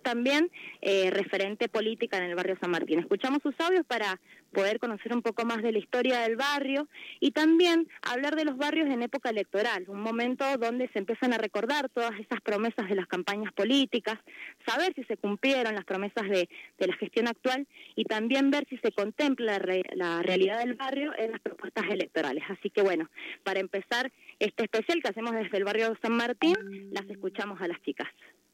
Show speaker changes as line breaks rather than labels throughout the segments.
también referente política en el barrio San Martín. Escuchamos sus audios para poder conocer un poco más de la historia del barrio y también hablar de los barrios en época electoral, un momento donde se empiezan a recordar todas esas promesas de las campañas políticas, saber si se cumplieron las promesas de la gestión actual y también ver si se contempla la realidad del barrio en las propuestas electorales. Así que bueno, para empezar este especial que hacemos desde el barrio San Martín, las escuchamos a las chicas.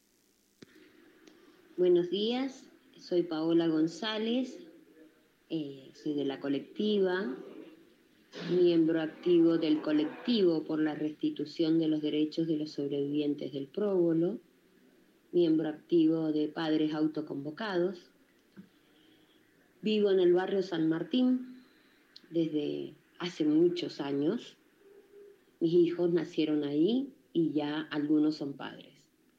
Buenos días, soy Paola González, soy de la colectiva, miembro activo del colectivo por la restitución de los derechos de los sobrevivientes del próbolo, miembro activo de Padres Autoconvocados. Vivo en el barrio San Martín desde hace muchos años. Mis hijos nacieron ahí y ya algunos son padres.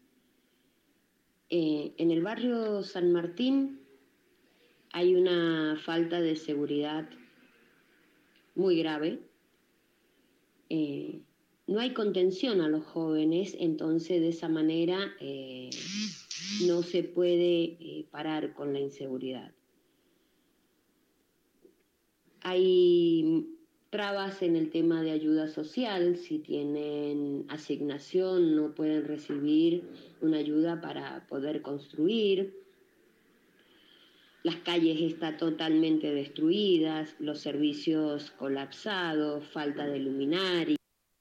En el barrio San Martín hay una falta de seguridad muy grave. No hay contención a los jóvenes, entonces de esa manera no se puede parar con la inseguridad. Hay trabas en el tema de ayuda social, si tienen asignación no pueden recibir una ayuda para poder construir. Las calles están totalmente destruidas, los servicios colapsados, falta de luminaria,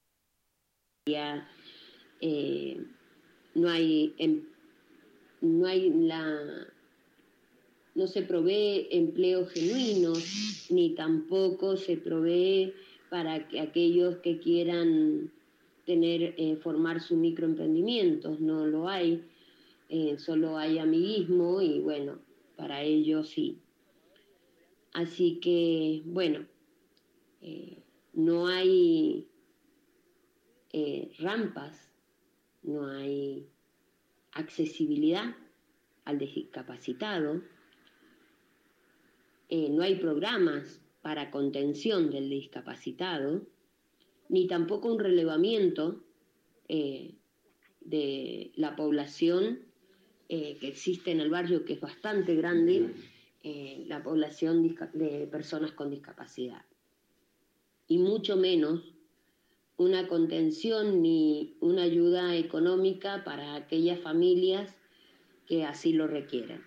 no se provee empleos genuinos, ni tampoco se provee para que aquellos que quieran formar sus microemprendimientos, no lo hay, solo hay amiguismo y bueno, para ellos sí. Así que, bueno, no hay rampas, no hay accesibilidad al discapacitado, no hay programas para contención del discapacitado, ni tampoco un relevamiento de la población que existe en el barrio, que es bastante grande, la población de personas con discapacidad. Y mucho menos una contención ni una ayuda económica para aquellas familias que así lo requieran.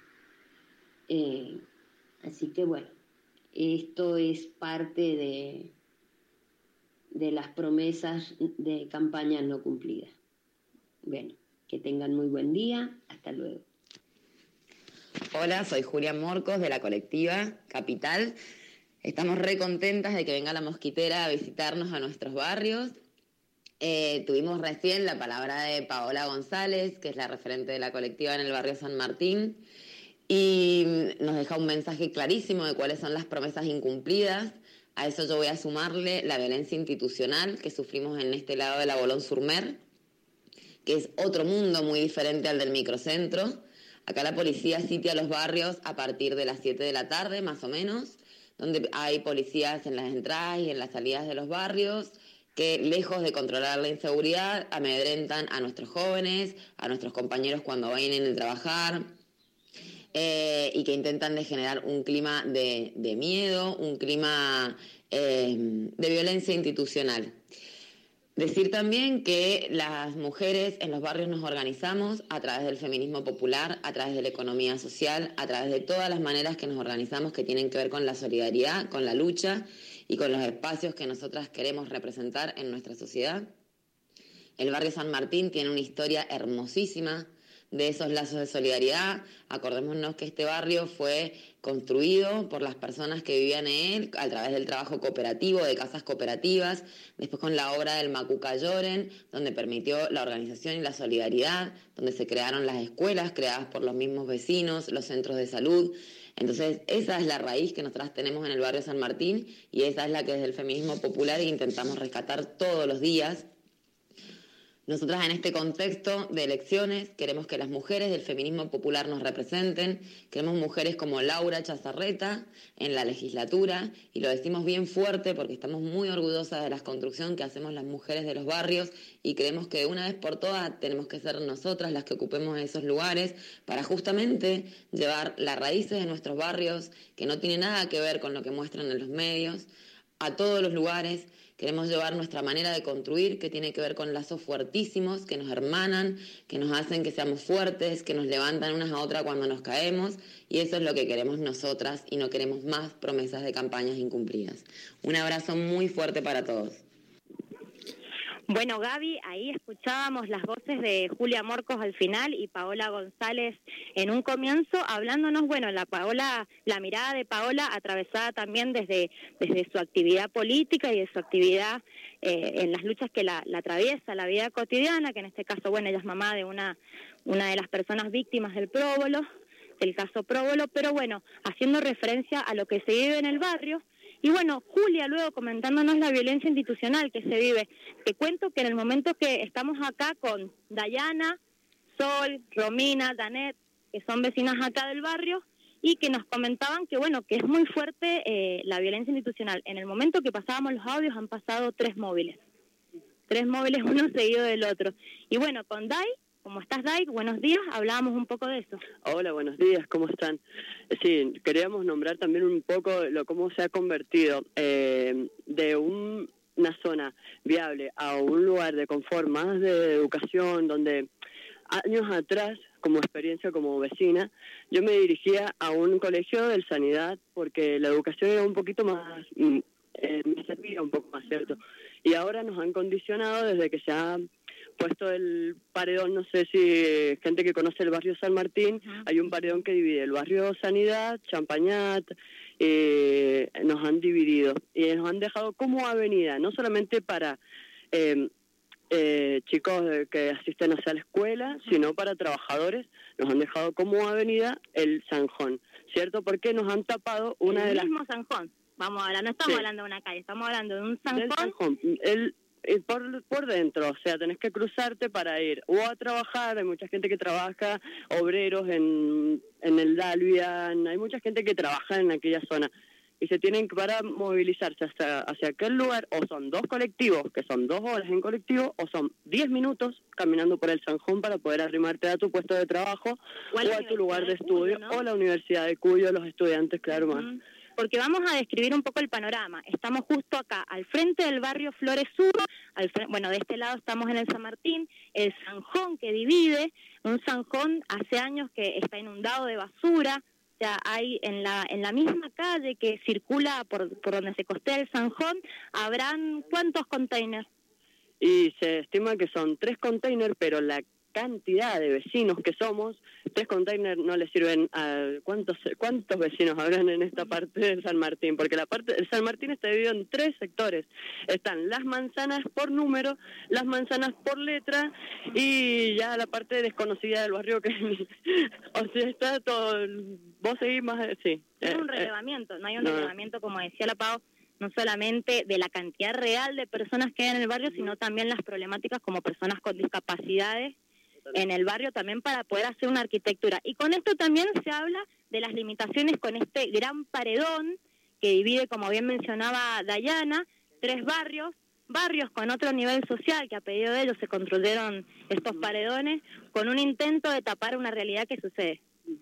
Así que bueno, esto es parte de las promesas de campañas no cumplidas. Bueno, que tengan muy buen día, hasta luego.
Hola, soy Julia Morcos de la colectiva Capital. Estamos re contentas de que venga la mosquitera a visitarnos a nuestros barrios. Tuvimos recién la palabra de Paola González, que es la referente de la colectiva en el barrio San Martín, y nos deja un mensaje clarísimo de cuáles son las promesas incumplidas. A eso yo voy a sumarle la violencia institucional que sufrimos en este lado de la Boulogne-sur-Mer, que es otro mundo muy diferente al del microcentro. Acá la policía sitia los barrios a partir de las 7 de la tarde, más o menos, donde hay policías en las entradas y en las salidas de los barrios que, lejos de controlar la inseguridad, amedrentan a nuestros jóvenes, a nuestros compañeros cuando vienen a trabajar, y que intentan de generar un clima de miedo, un clima de violencia institucional. Decir también que las mujeres en los barrios nos organizamos a través del feminismo popular, a través de la economía social, a través de todas las maneras que nos organizamos que tienen que ver con la solidaridad, con la lucha y con los espacios que nosotras queremos representar en nuestra sociedad. El barrio San Martín tiene una historia hermosísima de esos lazos de solidaridad. Acordémonos que este barrio fue construido por las personas que vivían en él a través del trabajo cooperativo, de casas cooperativas, después con la obra del Macuca Lloren, donde permitió la organización y la solidaridad, donde se crearon las escuelas creadas por los mismos vecinos, los centros de salud. Entonces, esa es la raíz que nosotras tenemos en el barrio San Martín y esa es la que desde el feminismo popular intentamos rescatar todos los días. Nosotras en este contexto de elecciones queremos que las mujeres del feminismo popular nos representen, queremos mujeres como Laura Chazarreta en la legislatura, y lo decimos bien fuerte porque estamos muy orgullosas de la construcción que hacemos las mujeres de los barrios, y creemos que de una vez por todas tenemos que ser nosotras las que ocupemos esos lugares para justamente llevar las raíces de nuestros barrios, que no tiene nada que ver con lo que muestran en los medios, a todos los lugares. Queremos llevar nuestra manera de construir, que tiene que ver con lazos fuertísimos, que nos hermanan, que nos hacen que seamos fuertes, que nos levantan unas a otras cuando nos caemos, y eso es lo que queremos nosotras, y no queremos más promesas de campañas incumplidas. Un abrazo muy fuerte para todos.
Bueno, Gaby, ahí escuchábamos las voces de Julia Morcos al final y Paola González en un comienzo, hablándonos, bueno, la mirada de Paola atravesada también desde su actividad política y de su actividad en las luchas que la atraviesa, la vida cotidiana, que en este caso, bueno, ella es mamá de una de las personas víctimas del próbolo, del caso próbolo, pero bueno, haciendo referencia a lo que se vive en el barrio. Y bueno, Julia luego comentándonos la violencia institucional que se vive. Te cuento que en el momento que estamos acá con Dayana, Sol, Romina, Danet, que son vecinas acá del barrio, y que nos comentaban que bueno, que es muy fuerte la violencia institucional. En el momento que pasábamos los audios han pasado 3 móviles, uno seguido del otro. Y bueno, con Day, ¿cómo estás, Day? Buenos días, hablábamos un poco de eso.
Hola, buenos días, ¿cómo están? Sí, queríamos nombrar también un poco cómo se ha convertido de una zona viable a un lugar de confort, más de educación, donde años atrás, como experiencia como vecina, yo me dirigía a un colegio de sanidad porque la educación era un poquito más, me servía un poco más, ¿cierto? Y ahora nos han condicionado desde que se ha puesto el paredón, no sé si gente que conoce el barrio San Martín, hay un paredón que divide el barrio Sanidad, Champañat, nos han dividido y nos han dejado como avenida, no solamente para chicos que asisten hacia la escuela, sino para trabajadores, nos han dejado como avenida el Sanjón, ¿cierto? Porque nos han tapado una de las...
El mismo Sanjón, vamos a hablar, no estamos hablando de una calle, estamos hablando de un Sanjón.
Del Sanjón, por dentro, o sea, tenés que cruzarte para ir o a trabajar, hay mucha gente que trabaja, obreros en el Dalvian, hay mucha gente que trabaja en aquella zona y se tienen que para movilizarse hacia aquel lugar, o son 2 colectivos, que son 2 horas en colectivo, o son 10 minutos caminando por el Sanjón para poder arrimarte a tu puesto de trabajo o a tu lugar de estudio, ¿no? O la Universidad de Cuyo, los estudiantes, claro, más.
Porque vamos a describir un poco el panorama. Estamos justo acá, al frente del barrio Flores Sur, bueno, de este lado estamos en el San Martín, el Sanjón que divide, un Sanjón hace años que está inundado de basura, o sea, hay en la misma calle que circula por donde se costea el Sanjón, habrán ¿cuántos containers?
Y se estima que son 3 containers, pero la cantidad de vecinos que somos, 3 containers no les sirven a... ¿Cuántos vecinos habrán en esta parte del San Martín? Porque la parte del San Martín está dividido en 3 sectores. Están las manzanas por número, las manzanas por letra y ya la parte desconocida del barrio que... o sea, está todo... Vos seguís más... Sí.
No hay un relevamiento, relevamiento, como decía la Pau, no solamente de la cantidad real de personas que hay en el barrio, sino también las problemáticas como personas con discapacidades en el barrio también para poder hacer una arquitectura. Y con esto también se habla de las limitaciones con este gran paredón que divide, como bien mencionaba Dayana, 3 barrios con otro nivel social, que a pedido de ellos se construyeron estos paredones, con un intento de tapar una realidad que sucede.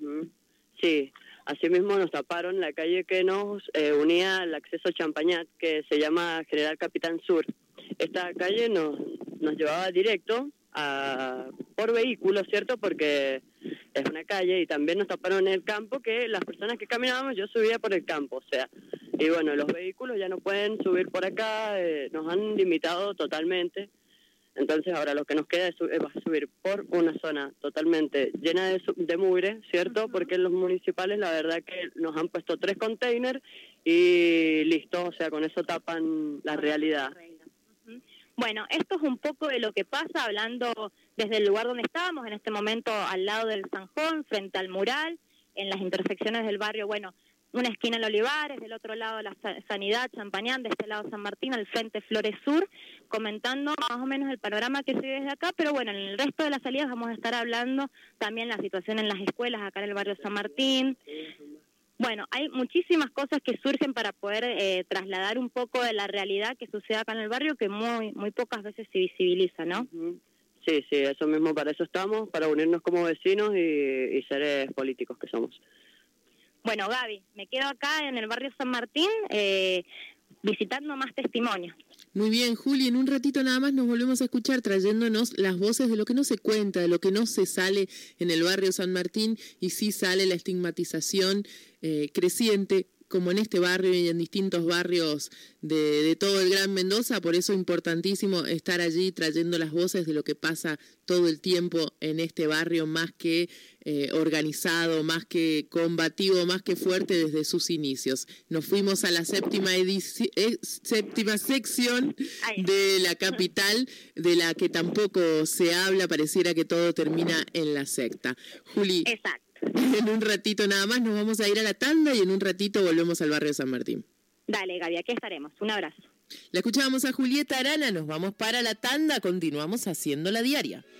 Sí, asimismo nos taparon la calle que nos unía al acceso a Champañat, que se llama General Capitán Sur. Esta calle nos llevaba directo por vehículo, ¿cierto? Porque es una calle, y también nos taparon el campo, que las personas que caminábamos, yo subía por el campo, o sea, y bueno, los vehículos ya no pueden subir por acá, nos han limitado totalmente. Entonces ahora lo que nos queda es subir por una zona totalmente llena de mugre, ¿cierto? Porque los municipales la verdad que nos han puesto 3 containers y listo, o sea, con eso tapan la realidad.
Bueno, esto es un poco de lo que pasa, hablando desde el lugar donde estábamos, en este momento al lado del Sanjón, frente al mural, en las intersecciones del barrio. Bueno, una esquina en Olivares, del otro lado la Sanidad, Champañán, de este lado San Martín, al frente Flores Sur, comentando más o menos el panorama que se ve desde acá, pero bueno, en el resto de las salidas vamos a estar hablando también la situación en las escuelas acá en el barrio San Martín. Bueno, hay muchísimas cosas que surgen para poder trasladar un poco de la realidad que sucede acá en el barrio, que muy pocas veces se visibiliza, ¿no?
Sí, eso mismo, para eso estamos, para unirnos como vecinos y seres políticos que somos.
Bueno, Gaby, me quedo acá en el barrio San Martín visitando más testimonios.
Muy bien, Juli, en un ratito nada más nos volvemos a escuchar trayéndonos las voces de lo que no se cuenta, de lo que no se sale en el barrio San Martín, y sí sale la estigmatización creciente, como en este barrio y en distintos barrios de todo el Gran Mendoza. Por eso es importantísimo estar allí trayendo las voces de lo que pasa todo el tiempo en este barrio, más que organizado, más que combativo, más que fuerte desde sus inicios. Nos fuimos a la séptima sección de la capital, de la que tampoco se habla, pareciera que todo termina en la secta. Juli.
Exacto.
En un ratito nada más nos vamos a ir a la tanda y en un ratito volvemos al barrio San Martín.
Dale, Gaby, aquí estaremos. Un abrazo.
La escuchábamos a Julieta Arana, nos vamos para la tanda, continuamos haciendo la diaria.